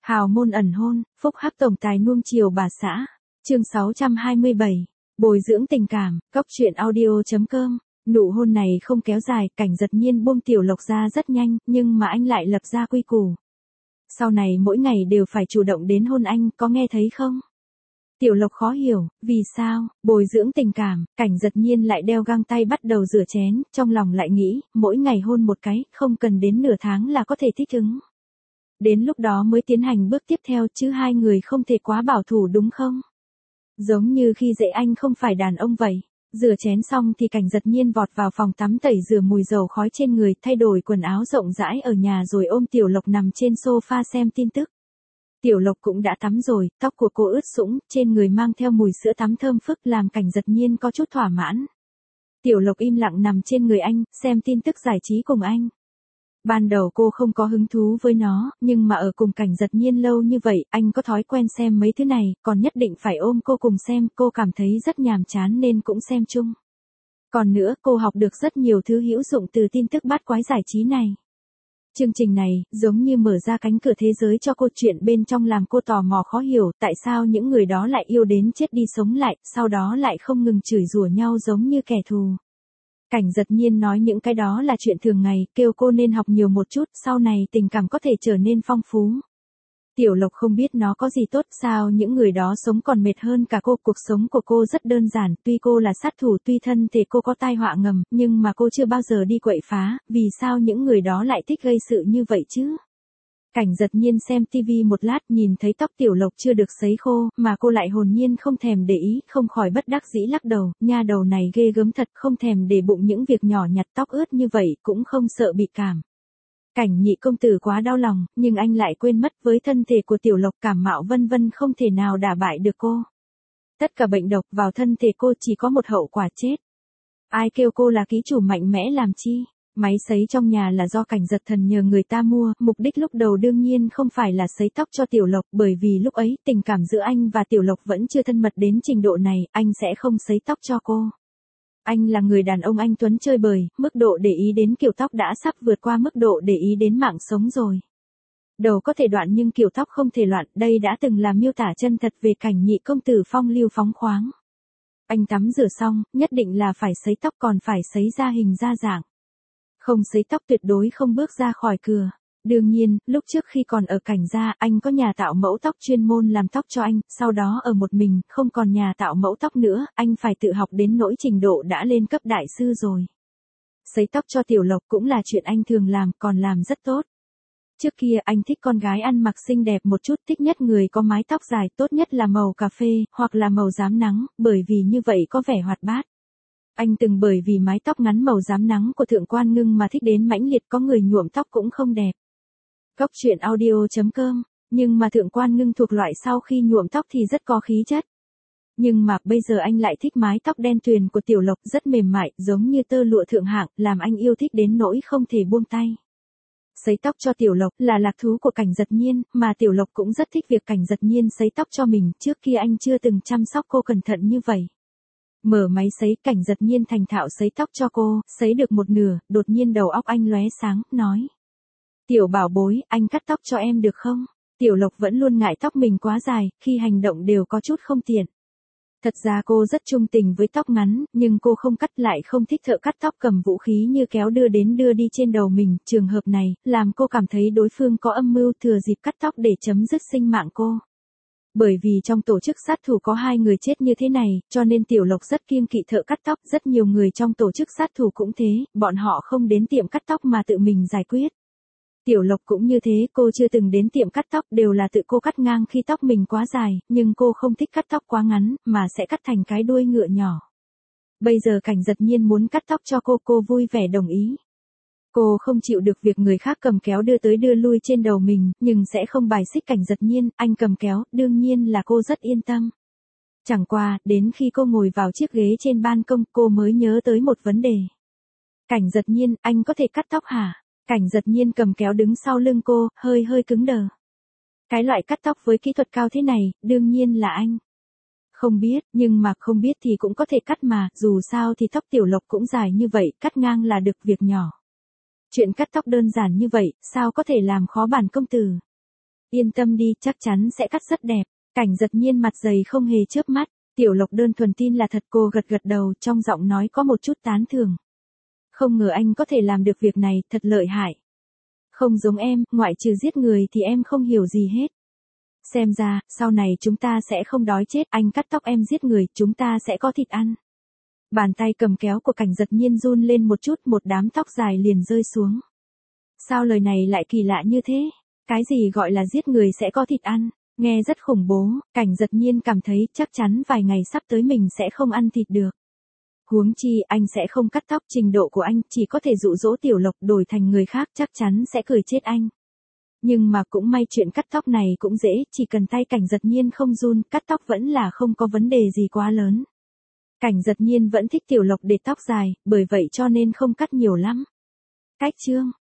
Hào môn ẩn hôn, phúc hắc tổng tài nuông chiều bà xã. Chương 627. Bồi dưỡng tình cảm, cóc truyện audio.com. Nụ hôn này không kéo dài, Cảnh Giật Nhiên buông Tiểu Lộc ra rất nhanh, nhưng mà anh lại lập ra quy củ. Sau này mỗi ngày đều phải chủ động đến hôn anh, có nghe thấy không? Tiểu Lộc khó hiểu, vì sao, bồi dưỡng tình cảm, Cảnh Giật Nhiên lại đeo găng tay bắt đầu rửa chén, trong lòng lại nghĩ, mỗi ngày hôn một cái, không cần đến nửa tháng là có thể thích ứng. Đến lúc đó mới tiến hành bước tiếp theo chứ hai người không thể quá bảo thủ đúng không? Giống như khi dạy anh không phải đàn ông vậy. Rửa chén xong thì Cảnh Giật Nhiên vọt vào phòng tắm tẩy rửa mùi dầu khói trên người, thay đổi quần áo rộng rãi ở nhà rồi ôm Tiểu Lộc nằm trên sofa xem tin tức. Tiểu Lộc cũng đã tắm rồi, tóc của cô ướt sũng, trên người mang theo mùi sữa tắm thơm phức làm Cảnh Giật Nhiên có chút thỏa mãn. Tiểu Lộc im lặng nằm trên người anh, xem tin tức giải trí cùng anh. Ban đầu cô không có hứng thú với nó, nhưng mà ở cùng Cảnh Giật Nhiên lâu như vậy, anh có thói quen xem mấy thứ này, còn nhất định phải ôm cô cùng xem, cô cảm thấy rất nhàm chán nên cũng xem chung. Còn nữa, cô học được rất nhiều thứ hữu dụng từ tin tức bát quái giải trí này. Chương trình này, giống như mở ra cánh cửa thế giới cho cô, chuyện bên trong làm cô tò mò khó hiểu, tại sao những người đó lại yêu đến chết đi sống lại, sau đó lại không ngừng chửi rủa nhau giống như kẻ thù. Cảnh Giật Nhiên nói những cái đó là chuyện thường ngày, kêu cô nên học nhiều một chút, sau này tình cảm có thể trở nên phong phú. Tiểu Lộc không biết nó có gì tốt, sao những người đó sống còn mệt hơn cả cô, cuộc sống của cô rất đơn giản, tuy cô là sát thủ, tuy thân thể cô có tai họa ngầm, nhưng mà cô chưa bao giờ đi quậy phá, vì sao những người đó lại thích gây sự như vậy chứ? Cảnh Giật Nhiên xem tivi một lát, nhìn thấy tóc Tiểu Lộc chưa được sấy khô, mà cô lại hồn nhiên không thèm để ý, không khỏi bất đắc dĩ lắc đầu, nha đầu này ghê gớm thật, không thèm để bụng những việc nhỏ nhặt, tóc ướt như vậy cũng không sợ bị cảm. Cảnh Nhị công tử quá đau lòng, nhưng anh lại quên mất với thân thể của Tiểu Lộc cảm mạo vân vân không thể nào đả bại được cô. Tất cả bệnh độc vào thân thể cô chỉ có một hậu quả chết. Ai kêu cô là ký chủ mạnh mẽ làm chi? Máy sấy trong nhà là do Cảnh Giật Thần nhờ người ta mua, mục đích lúc đầu đương nhiên không phải là sấy tóc cho Tiểu Lộc, bởi vì lúc ấy tình cảm giữa anh và Tiểu Lộc vẫn chưa thân mật đến trình độ này, anh sẽ không sấy tóc cho cô. Anh là người đàn ông anh tuấn chơi bời, mức độ để ý đến kiểu tóc đã sắp vượt qua mức độ để ý đến mạng sống rồi. Đầu có thể đoạn nhưng kiểu tóc không thể loạn, đây đã từng là miêu tả chân thật về Cảnh Nhị công tử phong lưu phóng khoáng. Anh tắm rửa xong, nhất định là phải sấy tóc, còn phải sấy ra hình ra dạng. Không sấy tóc tuyệt đối không bước ra khỏi cửa. Đương nhiên, lúc trước khi còn ở Cảnh gia, anh có nhà tạo mẫu tóc chuyên môn làm tóc cho anh, sau đó ở một mình, không còn nhà tạo mẫu tóc nữa, anh phải tự học đến nỗi trình độ đã lên cấp đại sư rồi. Sấy tóc cho Tiểu Lộc cũng là chuyện anh thường làm, còn làm rất tốt. Trước kia anh thích con gái ăn mặc xinh đẹp một chút, thích nhất người có mái tóc dài, tốt nhất là màu cà phê, hoặc là màu rám nắng, bởi vì như vậy có vẻ hoạt bát. Anh từng bởi vì mái tóc ngắn màu rám nắng của Thượng Quan Ngưng mà thích đến mãnh liệt, có người nhuộm tóc cũng không đẹp. Cóc truyện audio.com, nhưng mà Thượng Quan Ngưng thuộc loại sau khi nhuộm tóc thì rất có khí chất. Nhưng mà bây giờ anh lại thích mái tóc đen tuyền của Tiểu Lộc, rất mềm mại, giống như tơ lụa thượng hạng, làm anh yêu thích đến nỗi không thể buông tay. Sấy tóc cho Tiểu Lộc là lạc thú của Cảnh Giật Nhiên, mà Tiểu Lộc cũng rất thích việc Cảnh Giật Nhiên sấy tóc cho mình, trước kia anh chưa từng chăm sóc cô cẩn thận như vậy. Mở máy sấy, Cảnh Giật Nhiên thành thạo sấy tóc cho cô, sấy được một nửa, đột nhiên đầu óc anh lóe sáng, nói. Tiểu bảo bối, anh cắt tóc cho em được không? Tiểu Lộc vẫn luôn ngại tóc mình quá dài, khi hành động đều có chút không tiện. Thật ra cô rất trung tình với tóc ngắn, nhưng cô không cắt, lại không thích thợ cắt tóc cầm vũ khí như kéo đưa đến đưa đi trên đầu mình, trường hợp này, làm cô cảm thấy đối phương có âm mưu thừa dịp cắt tóc để chấm dứt sinh mạng cô. Bởi vì trong tổ chức sát thủ có 2 người chết như thế này, cho nên Tiểu Lộc rất kiêng kỵ thợ cắt tóc, rất nhiều người trong tổ chức sát thủ cũng thế, bọn họ không đến tiệm cắt tóc mà tự mình giải quyết. Tiểu Lộc cũng như thế, cô chưa từng đến tiệm cắt tóc, đều là tự cô cắt ngang khi tóc mình quá dài, nhưng cô không thích cắt tóc quá ngắn, mà sẽ cắt thành cái đuôi ngựa nhỏ. Bây giờ Cảnh Giật Nhiên muốn cắt tóc cho cô vui vẻ đồng ý. Cô không chịu được việc người khác cầm kéo đưa tới đưa lui trên đầu mình, nhưng sẽ không bài xích Cảnh Giật Nhiên, anh cầm kéo, đương nhiên là cô rất yên tâm. Chẳng qua, đến khi cô ngồi vào chiếc ghế trên ban công, cô mới nhớ tới một vấn đề. Cảnh Giật Nhiên, anh có thể cắt tóc hả? Cảnh Giật Nhiên cầm kéo đứng sau lưng cô, hơi cứng đờ. Cái loại cắt tóc với kỹ thuật cao thế này, đương nhiên là anh. Không biết, nhưng mà không biết thì cũng có thể cắt mà, dù sao thì tóc Tiểu Lộc cũng dài như vậy, cắt ngang là được, việc nhỏ. Chuyện cắt tóc đơn giản như vậy, sao có thể làm khó bản công tử. Yên tâm đi, chắc chắn sẽ cắt rất đẹp. Cảnh giật nhiên mặt dày không hề chớp mắt. Tiểu Lộc đơn thuần tin là thật, cô gật gật đầu, trong giọng nói có một chút tán thưởng. Không ngờ anh có thể làm được việc này, thật lợi hại. Không giống em, ngoại trừ giết người thì em không hiểu gì hết. Xem ra, sau này chúng ta sẽ không đói chết, anh cắt tóc em giết người, chúng ta sẽ có thịt ăn. Bàn tay cầm kéo của Cảnh giật nhiên run lên một chút, một đám tóc dài liền rơi xuống. Sao lời này lại kỳ lạ như thế? Cái gì gọi là giết người sẽ có thịt ăn? Nghe rất khủng bố, Cảnh giật nhiên cảm thấy chắc chắn vài ngày sắp tới mình sẽ không ăn thịt được. Huống chi anh sẽ không cắt tóc, trình độ của anh chỉ có thể dụ dỗ Tiểu Lộc đổi thành người khác chắc chắn sẽ cười chết anh. Nhưng mà cũng may chuyện cắt tóc này cũng dễ, chỉ cần tay Cảnh giật nhiên không run, cắt tóc vẫn là không có vấn đề gì quá lớn. Cảnh giật nhiên vẫn thích Tiểu Lộc để tóc dài, bởi vậy cho nên không cắt nhiều lắm. Cách chương